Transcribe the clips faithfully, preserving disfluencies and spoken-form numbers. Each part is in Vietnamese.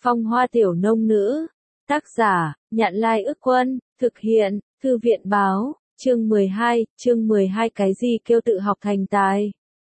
Phong Hoa Tiểu Nông Nữ. Tác giả, Nhạn Lai Ức Quân, thực hiện, Thư viện Báo, chương mười hai, chương mười hai cái gì kêu tự học thành tài.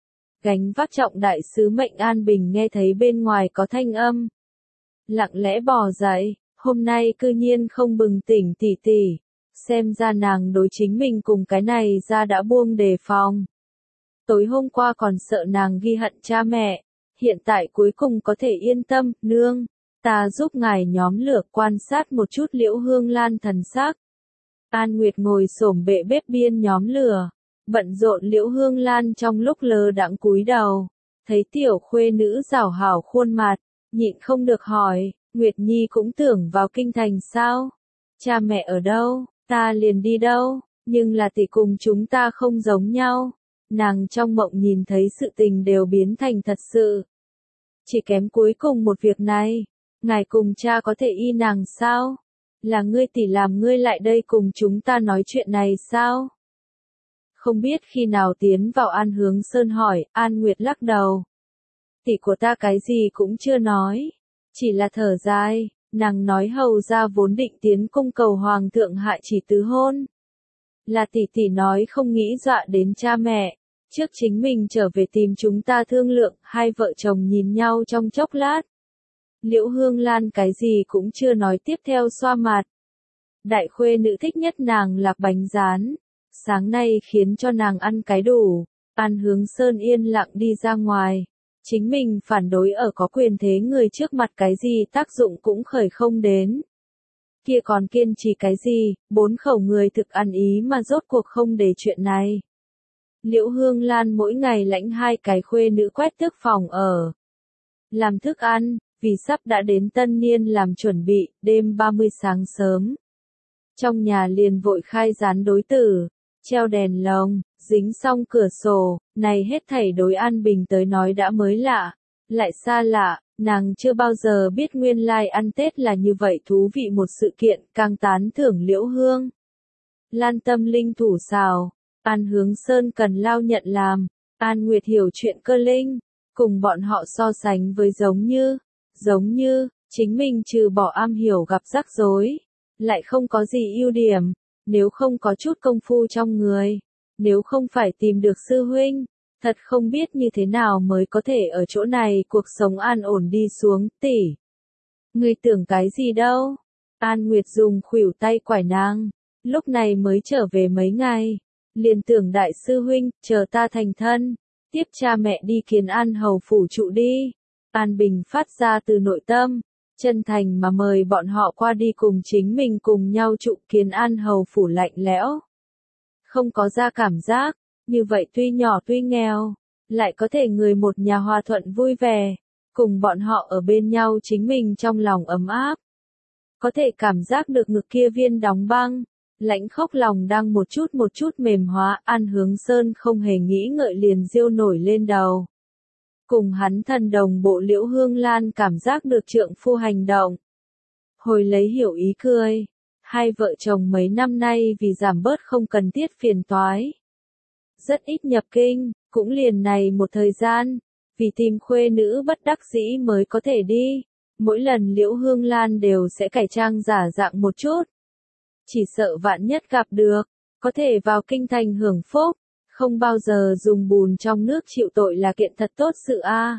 Gánh vác trọng đại sứ mệnh An Bình nghe thấy bên ngoài có thanh âm. Lặng lẽ bò dậy, hôm nay cư nhiên không bừng tỉnh tỉ tỉ. Xem ra nàng đối chính mình cùng cái này ra đã buông đề phòng. Tối hôm qua còn sợ nàng ghi hận cha mẹ, hiện tại cuối cùng có thể yên tâm, nương. Ta giúp ngài nhóm lửa quan sát một chút Liễu Hương Lan thần sắc. An Nguyệt ngồi xổm bệ bếp biên nhóm lửa, bận rộn. Liễu Hương Lan trong lúc lơ đãng cúi đầu, thấy tiểu khuê nữ rảo hảo khuôn mặt, nhịn không được hỏi, Nguyệt Nhi cũng tưởng vào kinh thành sao? Cha mẹ ở đâu, ta liền đi đâu, nhưng là tỷ cùng chúng ta không giống nhau. Nàng trong mộng nhìn thấy sự tình đều biến thành thật sự. Chỉ kém cuối cùng một việc này. Ngài cùng cha có thể y nàng sao? Là ngươi tỷ làm ngươi lại đây cùng chúng ta nói chuyện này sao? Không biết khi nào tiến vào An Hướng Sơn hỏi, An Nguyệt lắc đầu. Tỷ của ta cái gì cũng chưa nói. Chỉ là thở dài, nàng nói hầu ra vốn định tiến cung cầu hoàng thượng hạ chỉ tứ hôn. Là tỷ tỷ nói không nghĩ dọa đến cha mẹ. Trước chính mình trở về tìm chúng ta thương lượng, hai vợ chồng nhìn nhau trong chốc lát. Liễu Hương Lan cái gì cũng chưa nói tiếp theo xoa mặt. Đại khuê nữ thích nhất nàng lạc bánh rán. Sáng nay khiến cho nàng ăn cái đủ. An Hướng Sơn yên lặng đi ra ngoài. Chính mình phản đối ở có quyền thế người trước mặt cái gì tác dụng cũng khởi không đến. Kia còn kiên trì cái gì, bốn khẩu người thực ăn ý mà rốt cuộc không để chuyện này. Liễu Hương Lan mỗi ngày lãnh hai cái khuê nữ quét tước phòng ở. Làm thức ăn. Vì sắp đã đến tân niên làm chuẩn bị, đêm ba mươi sáng sớm. Trong nhà liền vội khai rán đối tử, treo đèn lồng, dính xong cửa sổ, này hết thảy đối An Bình tới nói đã mới lạ, lại xa lạ, nàng chưa bao giờ biết nguyên lai ăn Tết là như vậy thú vị một sự kiện, càng tán thưởng Liễu Hương. Lan tâm linh thủ xào, An Hướng Sơn cần lao nhận làm, An Nguyệt hiểu chuyện cơ linh, cùng bọn họ so sánh với giống như. Giống như, chính mình trừ bỏ am hiểu gặp rắc rối, lại không có gì ưu điểm, nếu không có chút công phu trong người, nếu không phải tìm được sư huynh, thật không biết như thế nào mới có thể ở chỗ này cuộc sống an ổn đi xuống, tỷ. Ngươi tưởng cái gì đâu? An Nguyệt dùng khuỷu tay quải nàng, lúc này mới trở về mấy ngày, liền tưởng đại sư huynh, chờ ta thành thân, tiếp cha mẹ đi Kiến An hầu phủ trụ đi. An Bình phát ra từ nội tâm, chân thành mà mời bọn họ qua đi cùng chính mình cùng nhau trụ Kiến An hầu phủ lạnh lẽo. Không có ra cảm giác, như vậy tuy nhỏ tuy nghèo, lại có thể người một nhà hòa thuận vui vẻ, cùng bọn họ ở bên nhau chính mình trong lòng ấm áp. Có thể cảm giác được ngực kia viên đóng băng, lãnh khốc lòng đang một chút một chút mềm hóa. An Hướng Sơn không hề nghĩ ngợi liền diêu nổi lên đầu. Cùng hắn thần đồng bộ Liễu Hương Lan cảm giác được trượng phu hành động. Hồi lấy hiểu ý cười. Hai vợ chồng mấy năm nay vì giảm bớt không cần thiết phiền toái. Rất ít nhập kinh, cũng liền này một thời gian. Vì tìm khuê nữ bất đắc dĩ mới có thể đi. Mỗi lần Liễu Hương Lan đều sẽ cải trang giả dạng một chút. Chỉ sợ vạn nhất gặp được, có thể vào kinh thành hưởng phúc. Không bao giờ dùng bùn trong nước chịu tội là kiện thật tốt sự a. À.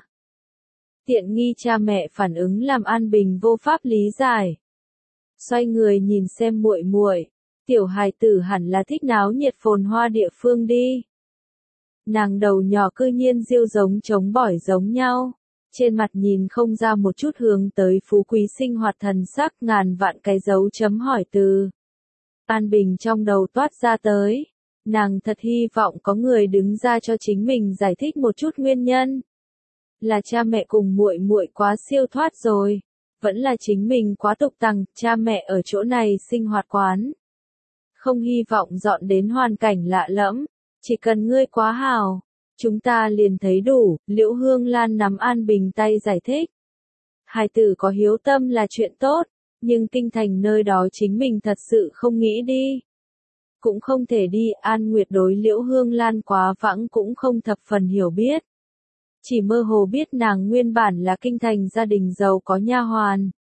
Tiện nghi cha mẹ phản ứng làm An Bình vô pháp lý giải. Xoay người nhìn xem muội muội, tiểu hài tử hẳn là thích náo nhiệt phồn hoa địa phương đi. Nàng đầu nhỏ cư nhiên diêu giống trống bỏi giống nhau, trên mặt nhìn không ra một chút hướng tới phú quý sinh hoạt thần sắc, ngàn vạn cái dấu chấm hỏi từ. An Bình trong đầu toát ra tới. Nàng thật hy vọng có người đứng ra cho chính mình giải thích một chút nguyên nhân. Là cha mẹ cùng muội muội quá siêu thoát rồi, vẫn là chính mình quá tục tằng, cha mẹ ở chỗ này sinh hoạt quán. Không hy vọng dọn đến hoàn cảnh lạ lẫm, chỉ cần ngươi quá hào, chúng ta liền thấy đủ. Liễu Hương Lan nắm An Bình tay giải thích. Hài tử có hiếu tâm là chuyện tốt, nhưng kinh thành nơi đó chính mình thật sự không nghĩ đi. Cũng không thể đi. An Nguyệt đối Liễu Hương Lan quá vãng cũng không thập phần hiểu biết. Chỉ mơ hồ biết nàng nguyên bản là kinh thành gia đình giàu có nha hoàn,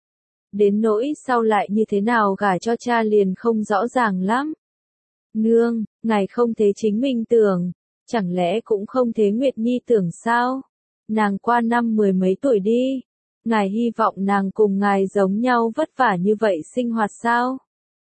Đến nỗi sau lại như thế nào gả cho cha liền không rõ ràng lắm. Nương, ngài không thế chính mình tưởng, chẳng lẽ cũng không thế Nguyệt Nhi tưởng sao? Nàng qua năm mười mấy tuổi đi, ngài hy vọng nàng cùng ngài giống nhau vất vả như vậy sinh hoạt sao?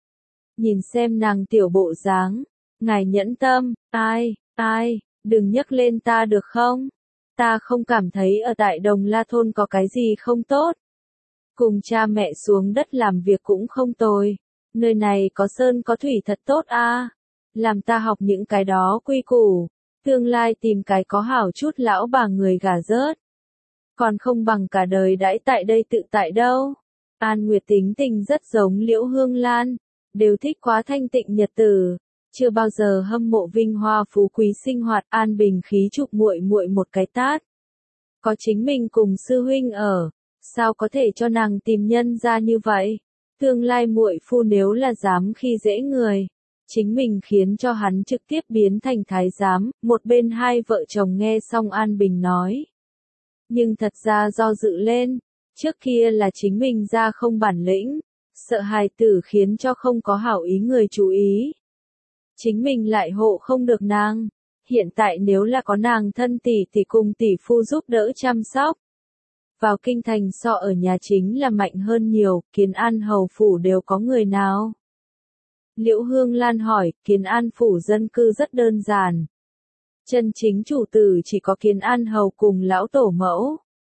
Nhìn xem nàng tiểu bộ dáng, ngài nhẫn tâm, ai, ai, đừng nhắc lên ta được không? Ta không cảm thấy ở tại Đồng La Thôn có cái gì không tốt. Cùng cha mẹ xuống đất làm việc cũng không tồi. Nơi này có sơn có thủy thật tốt a. Làm ta học những cái đó quy củ. Tương lai tìm cái có hảo chút lão bà người gả rớt. Còn không bằng cả đời đãi tại đây tự tại đâu. An Nguyệt tính tình rất giống Liễu Hương Lan. Đều thích quá thanh tịnh nhật tử. Chưa bao giờ hâm mộ vinh hoa phú quý sinh hoạt. An Bình khí chụp muội muội một cái tát. Có chính mình cùng sư huynh ở. Sao có thể cho nàng tìm nhân ra như vậy? Tương lai muội phu nếu là dám khi dễ người, chính mình khiến cho hắn trực tiếp biến thành thái giám. Một bên hai vợ chồng nghe xong An Bình nói. Nhưng thật ra do dự lên, trước kia là chính mình ra không bản lĩnh, sợ hài tử khiến cho không có hảo ý người chú ý. Chính mình lại hộ không được nàng, hiện tại nếu là có nàng thân tỷ thì cùng tỷ phu giúp đỡ chăm sóc. Vào kinh thành so ở nhà chính là mạnh hơn nhiều, Kiến An hầu phủ đều có người nào? Liễu Hương Lan hỏi, Kiến An phủ dân cư rất đơn giản. Chân chính chủ tử chỉ có Kiến An hầu cùng lão tổ mẫu.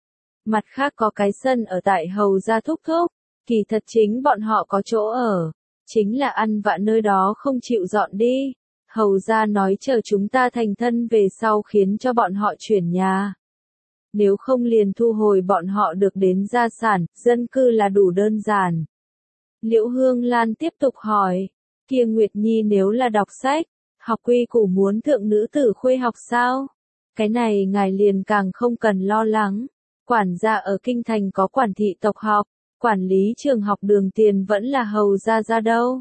Mặt khác có cái sân ở tại hầu gia thúc thúc, kỳ thật chính bọn họ có chỗ ở, chính là ăn vạ nơi đó không chịu dọn đi. Hầu gia nói chờ chúng ta thành thân về sau khiến cho bọn họ chuyển nhà. Nếu không liền thu hồi bọn họ được đến gia sản, dân cư là đủ đơn giản. Liễu Hương Lan tiếp tục hỏi, kia Nguyệt Nhi nếu là đọc sách, học quy củ muốn thượng nữ tử khuê học sao? Cái này ngài liền càng không cần lo lắng. Quản gia ở kinh thành có quản thị tộc học, quản lý trường học đường tiền vẫn là hầu gia gia đâu.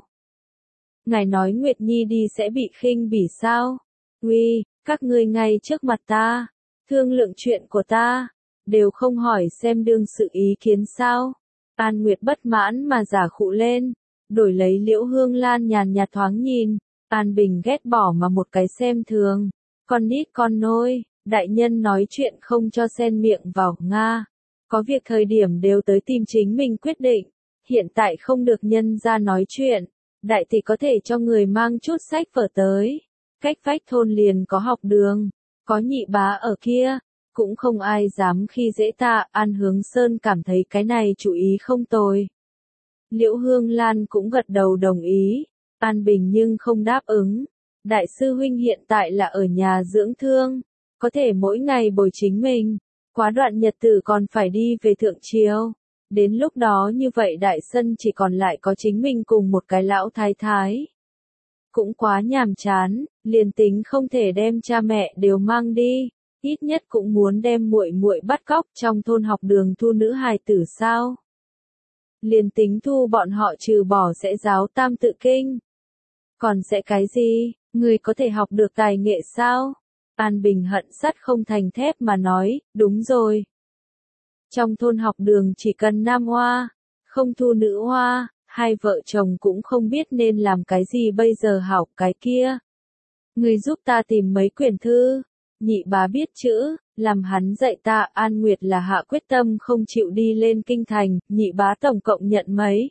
Ngài nói Nguyệt Nhi đi sẽ bị khinh bỉ sao? Uy, các ngươi ngay trước mặt ta, thương lượng chuyện của ta, đều không hỏi xem đương sự ý kiến sao? An Nguyệt bất mãn mà giả khụ lên, đổi lấy Liễu Hương Lan nhàn nhạt thoáng nhìn, An Bình ghét bỏ mà một cái xem thường, con nít con nôi, đại nhân nói chuyện không cho xen miệng vào, Nga. Có việc thời điểm đều tới tìm chính mình quyết định, hiện tại không được nhân ra nói chuyện, đại tỷ có thể cho người mang chút sách vở tới, cách vách thôn liền có học đường, có nhị bá ở kia, cũng không ai dám khi dễ ta. An Hướng Sơn cảm thấy cái này chủ ý không tồi. Liễu Hương Lan cũng gật đầu đồng ý, An Bình nhưng không đáp ứng. Đại sư huynh hiện tại là ở nhà dưỡng thương, có thể mỗi ngày bồi chính mình, quá đoạn nhật tử còn phải đi về thượng triều. Đến lúc đó như vậy đại sân chỉ còn lại có chính mình cùng một cái lão thái thái. Cũng quá nhàm chán, liền tính không thể đem cha mẹ đều mang đi, ít nhất cũng muốn đem muội muội bắt cóc trong thôn học đường thu nữ hài tử sao. Liền tính thu bọn họ trừ bỏ sẽ giáo tam tự kinh. Còn sẽ cái gì, người có thể học được tài nghệ sao? An Bình hận sắt không thành thép mà nói, đúng rồi. Trong thôn học đường chỉ cần nam hoa, không thu nữ hoa, hai vợ chồng cũng không biết nên làm cái gì bây giờ hảo. Cái kia. Người giúp ta tìm mấy quyển thư, nhị bá biết chữ, làm hắn dạy ta. An Nguyệt là hạ quyết tâm không chịu đi lên kinh thành, nhị bá tổng cộng nhận mấy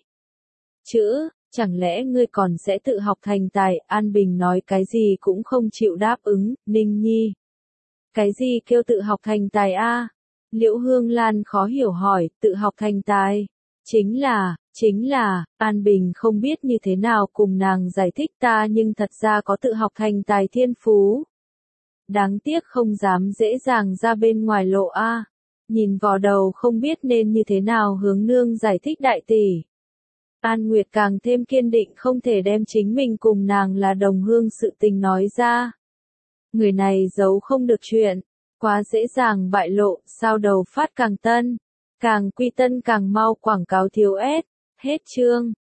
chữ, chẳng lẽ ngươi còn sẽ tự học thành tài? An Bình nói cái gì cũng không chịu đáp ứng. Ninh Nhi, cái gì kêu tự học thành tài a? Liễu Hương Lan khó hiểu hỏi, tự học thành tài, chính là, chính là, An Bình không biết như thế nào cùng nàng giải thích, ta nhưng thật ra có tự học thành tài thiên phú. Đáng tiếc không dám dễ dàng ra bên ngoài lộ a. Nhìn vò đầu không biết nên như thế nào hướng nương giải thích đại tỷ. An Nguyệt càng thêm kiên định không thể đem chính mình cùng nàng là đồng hương sự tình nói ra. Người này giấu không được chuyện, quá dễ dàng bại lộ, sao đầu phát càng tân, càng quy tân càng mau, quảng cáo thiếu ép. Hết chương.